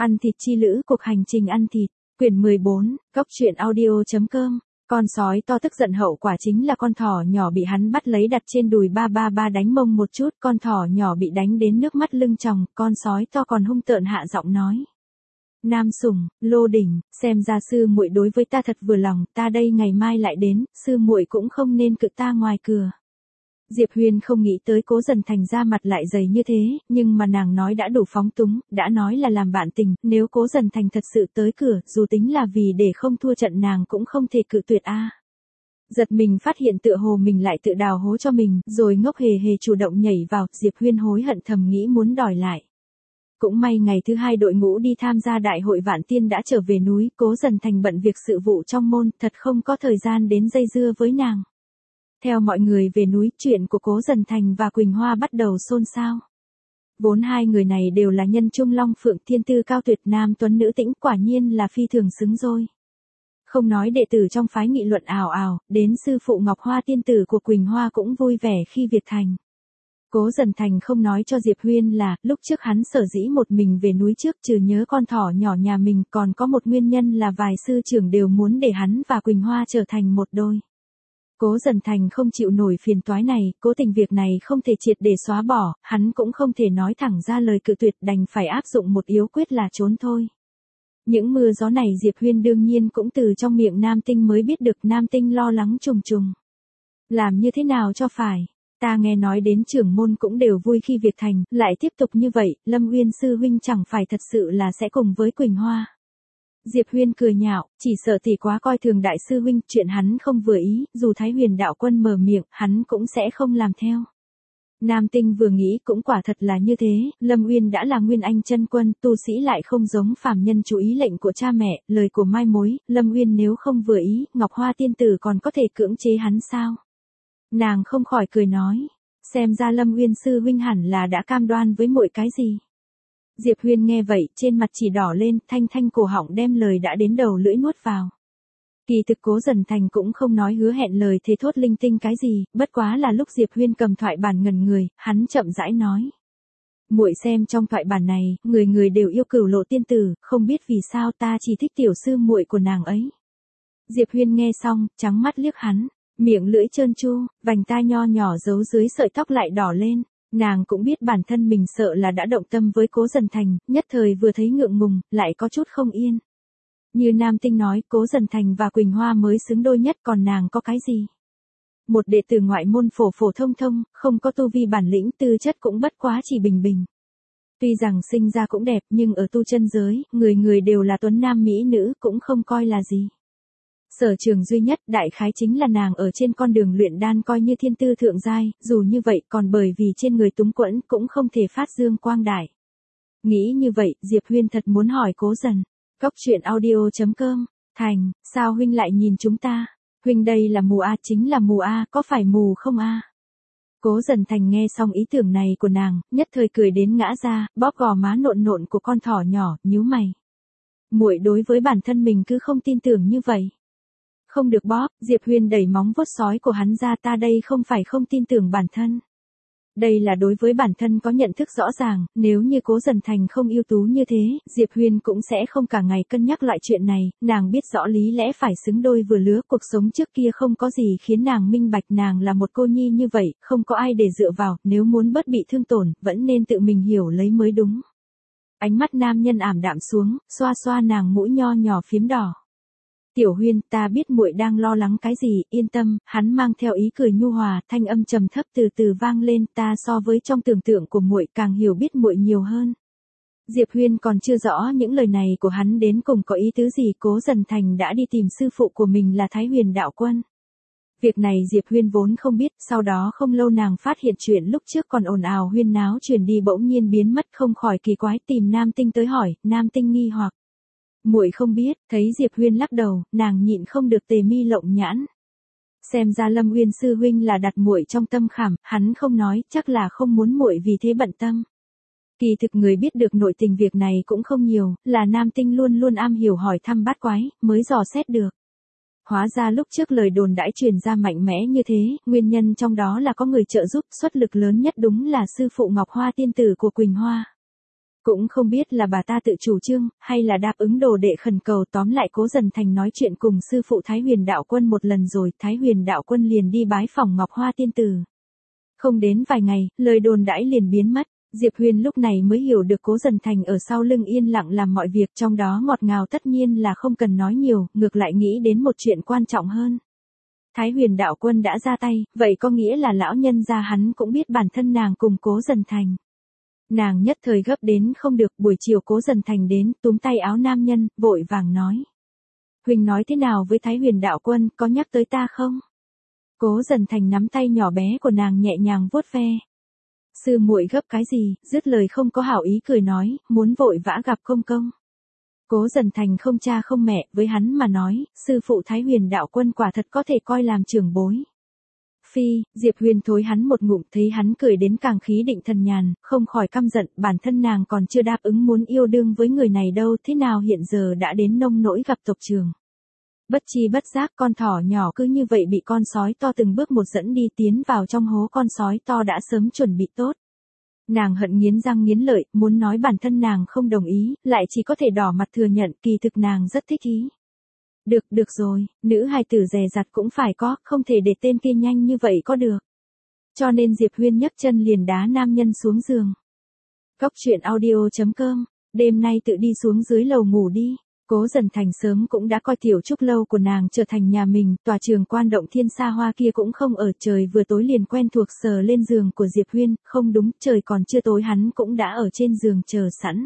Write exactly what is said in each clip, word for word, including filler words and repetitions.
Ăn thịt chi lữ, cuộc hành trình ăn thịt, quyển mười bốn, cốc truyện audio.com. Con sói to tức giận hậu quả chính là con thỏ nhỏ bị hắn bắt lấy đặt trên đùi ba ba ba đánh mông một chút, con thỏ nhỏ bị đánh đến nước mắt lưng tròng, con sói to còn hung tợn hạ giọng nói. Nam Sủng, Lô Đỉnh, xem ra sư muội đối với ta thật vừa lòng, ta đây ngày mai lại đến, sư muội cũng không nên cự ta ngoài cửa. Diệp Huyền không nghĩ tới Cố Dần Thành ra mặt lại dày như thế, nhưng mà nàng nói đã đủ phóng túng, đã nói là làm bạn tình, nếu Cố Dần Thành thật sự tới cửa, dù tính là vì để không thua trận nàng cũng không thể cự tuyệt a. Giật mình phát hiện tựa hồ mình lại tự đào hố cho mình, rồi ngốc hề hề chủ động nhảy vào, Diệp Huyền hối hận thầm nghĩ muốn đòi lại. Cũng may ngày thứ hai đội ngũ đi tham gia đại hội Vạn Tiên đã trở về núi, Cố Dần Thành bận việc sự vụ trong môn, thật không có thời gian đến dây dưa với nàng. Theo mọi người về núi, chuyện của Cố Dần Thành và Quỳnh Hoa bắt đầu xôn xao. Vốn hai người này đều là nhân trung long phượng, thiên tư cao tuyệt, nam tuấn nữ tĩnh, quả nhiên là phi thường xứng đôi. Không nói đệ tử trong phái nghị luận ào ào, đến sư phụ Ngọc Hoa tiên tử của Quỳnh Hoa cũng vui vẻ khi việc thành. Cố Dần Thành không nói cho Diệp Huyên là, lúc trước hắn sở dĩ một mình về núi trước trừ nhớ con thỏ nhỏ nhà mình còn có một nguyên nhân là vài sư trưởng đều muốn để hắn và Quỳnh Hoa trở thành một đôi. Cố Dần Thành không chịu nổi phiền toái này, cố tình việc này không thể triệt để xóa bỏ, hắn cũng không thể nói thẳng ra lời cự tuyệt, đành phải áp dụng một yếu quyết là trốn thôi. Những mưa gió này Diệp Huyên đương nhiên cũng từ trong miệng Nam Tinh mới biết được, Nam Tinh lo lắng trùng trùng. Làm như thế nào cho phải? Ta nghe nói đến trưởng môn cũng đều vui khi việc thành, lại tiếp tục như vậy, Lâm Uyên sư huynh chẳng phải thật sự là sẽ cùng với Quỳnh Hoa. Diệp Huyên cười nhạo, chỉ sợ tỷ quá coi thường đại sư huynh, chuyện hắn không vừa ý, dù Thái Huyền đạo quân mở miệng, hắn cũng sẽ không làm theo. Nam Tinh vừa nghĩ cũng quả thật là như thế, Lâm Uyên đã là nguyên anh chân quân, tu sĩ lại không giống phàm nhân chú ý lệnh của cha mẹ, lời của mai mối, Lâm Uyên nếu không vừa ý, Ngọc Hoa tiên tử còn có thể cưỡng chế hắn sao? Nàng không khỏi cười nói, xem ra Lâm Uyên sư huynh hẳn là đã cam đoan với muội cái gì. Diệp Huyên nghe vậy, trên mặt chỉ đỏ lên, thanh thanh cổ họng đem lời đã đến đầu lưỡi nuốt vào. Kỳ thực Cố Dần Thành cũng không nói hứa hẹn lời thế thốt linh tinh cái gì, bất quá là lúc Diệp Huyên cầm thoại bản ngẩn người, hắn chậm rãi nói. Muội xem trong thoại bản này, người người đều yêu Cửu Lộ tiên tử, không biết vì sao ta chỉ thích tiểu sư muội của nàng ấy. Diệp Huyên nghe xong, trắng mắt liếc hắn, miệng lưỡi trơn tru, vành tai nho nhỏ giấu dưới sợi tóc lại đỏ lên. Nàng cũng biết bản thân mình sợ là đã động tâm với Cố Dần Thành, nhất thời vừa thấy ngượng ngùng, lại có chút không yên. Như Nam Tinh nói, Cố Dần Thành và Quỳnh Hoa mới xứng đôi nhất, còn nàng có cái gì? Một đệ tử ngoại môn phổ phổ thông thông, không có tu vi bản lĩnh, tư chất cũng bất quá chỉ bình bình. Tuy rằng sinh ra cũng đẹp, nhưng ở tu chân giới, người người đều là tuấn nam mỹ nữ, cũng không coi là gì. Sở trường duy nhất đại khái chính là nàng ở trên con đường luyện đan coi như thiên tư thượng giai, dù như vậy còn bởi vì trên người túng quẫn cũng không thể phát dương quang đại. Nghĩ như vậy, Diệp Huyên thật muốn hỏi Cố Dần. Cốc truyện audio.com, Thành, sao huynh lại nhìn chúng ta? Huynh đây là mù a, chính là mù a, có phải mù không a? Cố Dần Thành nghe xong ý tưởng này của nàng, nhất thời cười đến ngã ra, bóp gò má nộn nộn của con thỏ nhỏ, nhíu mày. Muội đối với bản thân mình cứ không tin tưởng như vậy. Không được bóp, Diệp Huyên đẩy móng vuốt sói của hắn ra, ta đây không phải không tin tưởng bản thân. Đây là đối với bản thân có nhận thức rõ ràng, nếu như Cố Dần Thành không ưu tú như thế, Diệp Huyên cũng sẽ không cả ngày cân nhắc loại chuyện này, nàng biết rõ lý lẽ phải xứng đôi vừa lứa, cuộc sống trước kia không có gì khiến nàng minh bạch, nàng là một cô nhi như vậy, không có ai để dựa vào, nếu muốn bớt bị thương tổn, vẫn nên tự mình hiểu lấy mới đúng. Ánh mắt nam nhân ảm đạm xuống, xoa xoa nàng mũi nho nhỏ phím đỏ. Tiểu Huyên, ta biết muội đang lo lắng cái gì, yên tâm, hắn mang theo ý cười nhu hòa, thanh âm trầm thấp từ từ vang lên, ta so với trong tưởng tượng của muội càng hiểu biết muội nhiều hơn. Diệp Huyên còn chưa rõ những lời này của hắn đến cùng có ý tứ gì, Cố Dần Thành đã đi tìm sư phụ của mình là Thái Huyền đạo quân. Việc này Diệp Huyên vốn không biết, sau đó không lâu nàng phát hiện chuyện lúc trước còn ồn ào huyên náo truyền đi bỗng nhiên biến mất, không khỏi kỳ quái, tìm Nam Tinh tới hỏi, Nam Tinh nghi hoặc. Muội không biết, thấy Diệp Huyên lắc đầu, nàng nhịn không được tề mi lộng nhãn. Xem ra Lâm Uyên sư huynh là đặt muội trong tâm khảm, hắn không nói, chắc là không muốn muội vì thế bận tâm. Kỳ thực người biết được nội tình việc này cũng không nhiều, là Nam Tinh luôn luôn am hiểu hỏi thăm bát quái, mới dò xét được. Hóa ra lúc trước lời đồn đãi truyền ra mạnh mẽ như thế, nguyên nhân trong đó là có người trợ giúp, xuất lực lớn nhất đúng là sư phụ Ngọc Hoa tiên tử của Quỳnh Hoa. Cũng không biết là bà ta tự chủ trương, hay là đáp ứng đồ đệ khẩn cầu, tóm lại Cố Dần Thành nói chuyện cùng sư phụ Thái Huyền Đạo Quân một lần rồi, Thái Huyền Đạo Quân liền đi bái phỏng Ngọc Hoa Tiên Tử. Không đến vài ngày, lời đồn đãi liền biến mất, Diệp Huyền lúc này mới hiểu được Cố Dần Thành ở sau lưng yên lặng làm mọi việc, trong đó ngọt ngào tất nhiên là không cần nói nhiều, ngược lại nghĩ đến một chuyện quan trọng hơn. Thái Huyền Đạo Quân đã ra tay, vậy có nghĩa là lão nhân gia hắn cũng biết bản thân nàng cùng Cố Dần Thành. Nàng nhất thời gấp đến không được, buổi chiều Cố Dần Thành đến, túm tay áo nam nhân, vội vàng nói. Huynh nói thế nào với Thái Huyền Đạo Quân, có nhắc tới ta không? Cố Dần Thành nắm tay nhỏ bé của nàng nhẹ nhàng vuốt ve. Sư muội gấp cái gì, dứt lời không có hảo ý cười nói, muốn vội vã gặp công công. Cố Dần Thành không cha không mẹ, với hắn mà nói, sư phụ Thái Huyền Đạo Quân quả thật có thể coi làm trưởng bối. Phi, Diệp Huyền thối hắn một ngụm, thấy hắn cười đến càng khí định thần nhàn, không khỏi căm giận, bản thân nàng còn chưa đáp ứng muốn yêu đương với người này đâu, thế nào hiện giờ đã đến nông nỗi gặp tộc trưởng. Bất chi bất giác con thỏ nhỏ cứ như vậy bị con sói to từng bước một dẫn đi, tiến vào trong hố con sói to đã sớm chuẩn bị tốt. Nàng hận nghiến răng nghiến lợi, muốn nói bản thân nàng không đồng ý, lại chỉ có thể đỏ mặt thừa nhận, kỳ thực nàng rất thích ý. Được, được rồi, nữ hài tử dè dặt cũng phải có, không thể để tên kia nhanh như vậy có được. Cho nên Diệp Huyên nhấc chân liền đá nam nhân xuống giường. Cốc truyện audio chấm com, đêm nay tự đi xuống dưới lầu ngủ đi. Cố Dần Thành sớm cũng đã coi tiểu trúc lâu của nàng trở thành nhà mình, tòa trường quan động thiên xa hoa kia cũng không ở, trời vừa tối liền quen thuộc sờ lên giường của Diệp Huyên, không đúng, trời còn chưa tối hắn cũng đã ở trên giường chờ sẵn.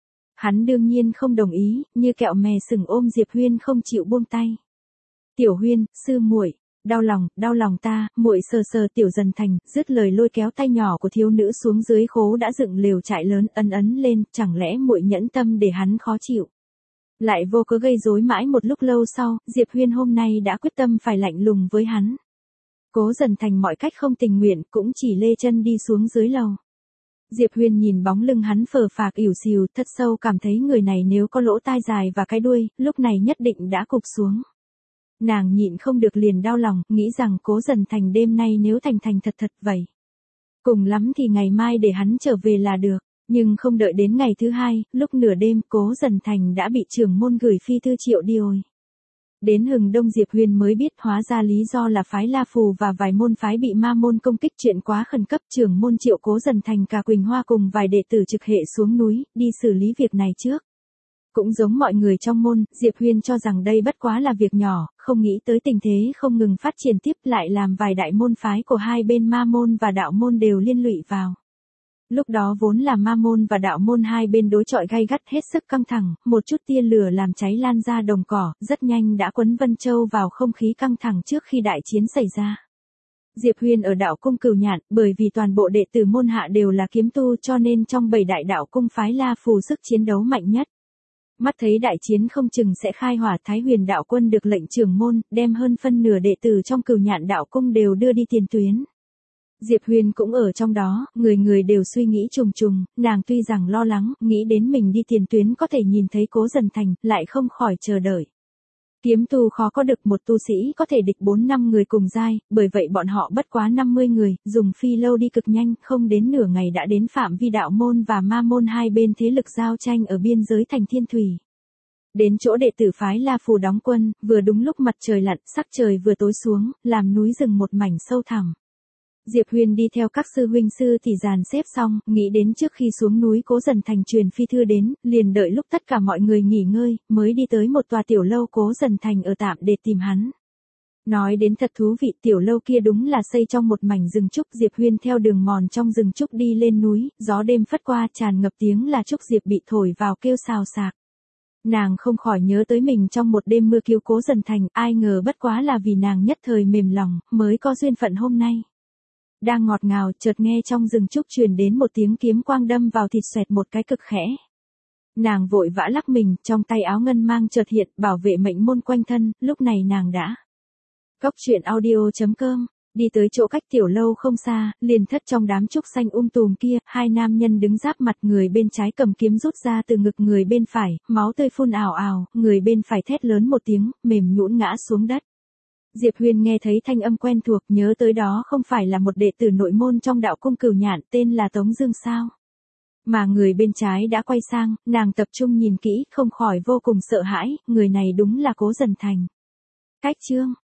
Hắn đương nhiên không đồng ý, như kẹo mè sừng ôm Diệp Huyên không chịu buông tay. Tiểu Huyên, sư muội, đau lòng, đau lòng ta, muội sờ sờ Tiểu Dần Thành, dứt lời lôi kéo tay nhỏ của thiếu nữ xuống dưới khố đã dựng lều trại lớn, ấn ấn lên, chẳng lẽ muội nhẫn tâm để hắn khó chịu. Lại vô cớ gây rối mãi một lúc lâu sau, Diệp Huyên hôm nay đã quyết tâm phải lạnh lùng với hắn. Cố Dần Thành mọi cách không tình nguyện, cũng chỉ lê chân đi xuống dưới lầu. Diệp Huyên nhìn bóng lưng hắn phờ phạc ỉu xìu, thật sâu cảm thấy người này nếu có lỗ tai dài và cái đuôi, lúc này nhất định đã cụp xuống. Nàng nhịn không được liền đau lòng, nghĩ rằng Cố Dần Thành đêm nay nếu thành thành thật thật vậy. Cùng lắm thì ngày mai để hắn trở về là được. Nhưng không đợi đến ngày thứ hai, lúc nửa đêm Cố Dần Thành đã bị trưởng môn gửi phi thư triệu đi rồi. Đến hừng đông Diệp Huyền mới biết hóa ra lý do là phái La Phù và vài môn phái bị ma môn công kích, chuyện quá khẩn cấp, trưởng môn triệu Cố Dần Thành cả Quỳnh Hoa cùng vài đệ tử trực hệ xuống núi, đi xử lý việc này trước. Cũng giống mọi người trong môn, Diệp Huyền cho rằng đây bất quá là việc nhỏ, không nghĩ tới tình thế không ngừng phát triển tiếp, lại làm vài đại môn phái của hai bên ma môn và đạo môn đều liên lụy vào. Lúc đó vốn là ma môn và đạo môn hai bên đối chọi gay gắt hết sức căng thẳng, một chút tia lửa làm cháy lan ra đồng cỏ, rất nhanh đã quấn Vân Châu vào không khí căng thẳng trước khi đại chiến xảy ra. Diệp Huyền ở đạo cung Cửu Nhạn, bởi vì toàn bộ đệ tử môn hạ đều là kiếm tu cho nên trong bảy đại đạo cung phái La Phù sức chiến đấu mạnh nhất. Mắt thấy đại chiến không chừng sẽ khai hỏa, Thái Huyền Đạo Quân được lệnh trưởng môn, đem hơn phân nửa đệ tử trong Cửu Nhạn đạo cung đều đưa đi tiền tuyến. Diệp Huyền cũng ở trong đó, người người đều suy nghĩ trùng trùng, nàng tuy rằng lo lắng, nghĩ đến mình đi tiền tuyến có thể nhìn thấy Cố Dần Thành, lại không khỏi chờ đợi. Kiếm tu khó có được một tu sĩ có thể địch bốn năm người cùng giai, bởi vậy bọn họ bất quá năm mươi người, dùng phi lâu đi cực nhanh, không đến nửa ngày đã đến phạm vi đạo môn và ma môn hai bên thế lực giao tranh ở biên giới thành Thiên Thủy. Đến chỗ đệ tử phái La Phù đóng quân, vừa đúng lúc mặt trời lặn, sắc trời vừa tối xuống, làm núi rừng một mảnh sâu thẳm. Diệp Huyền đi theo các sư huynh sư thì dàn xếp xong, nghĩ đến trước khi xuống núi Cố Dần Thành truyền phi thư đến, liền đợi lúc tất cả mọi người nghỉ ngơi, mới đi tới một tòa tiểu lâu Cố Dần Thành ở tạm để tìm hắn. Nói đến thật thú vị, tiểu lâu kia đúng là xây trong một mảnh rừng trúc. Diệp Huyền theo đường mòn trong rừng trúc đi lên núi, gió đêm phất qua tràn ngập tiếng là trúc diệp bị thổi vào kêu xào xạc. Nàng không khỏi nhớ tới mình trong một đêm mưa cứu Cố Dần Thành, ai ngờ bất quá là vì nàng nhất thời mềm lòng, mới có duyên phận hôm nay. Đang ngọt ngào, chợt nghe trong rừng trúc truyền đến một tiếng kiếm quang đâm vào thịt xoẹt một cái cực khẽ. Nàng vội vã lắc mình, trong tay áo ngân mang chợt hiện, bảo vệ mệnh môn quanh thân, lúc này nàng đã. Cốc truyện audio chấm com, đi tới chỗ cách tiểu lâu không xa, liền thất trong đám trúc xanh um tùm kia, hai nam nhân đứng giáp mặt, người bên trái cầm kiếm rút ra từ ngực người bên phải, máu tươi phun ào ào, người bên phải thét lớn một tiếng, mềm nhũn ngã xuống đất. Diệp Huyền nghe thấy thanh âm quen thuộc, nhớ tới đó không phải là một đệ tử nội môn trong đạo cung Cửu Nhạn, tên là Tống Dương sao? Mà người bên trái đã quay sang, nàng tập trung nhìn kỹ, không khỏi vô cùng sợ hãi, người này đúng là Cố Dần Thành. Cách chương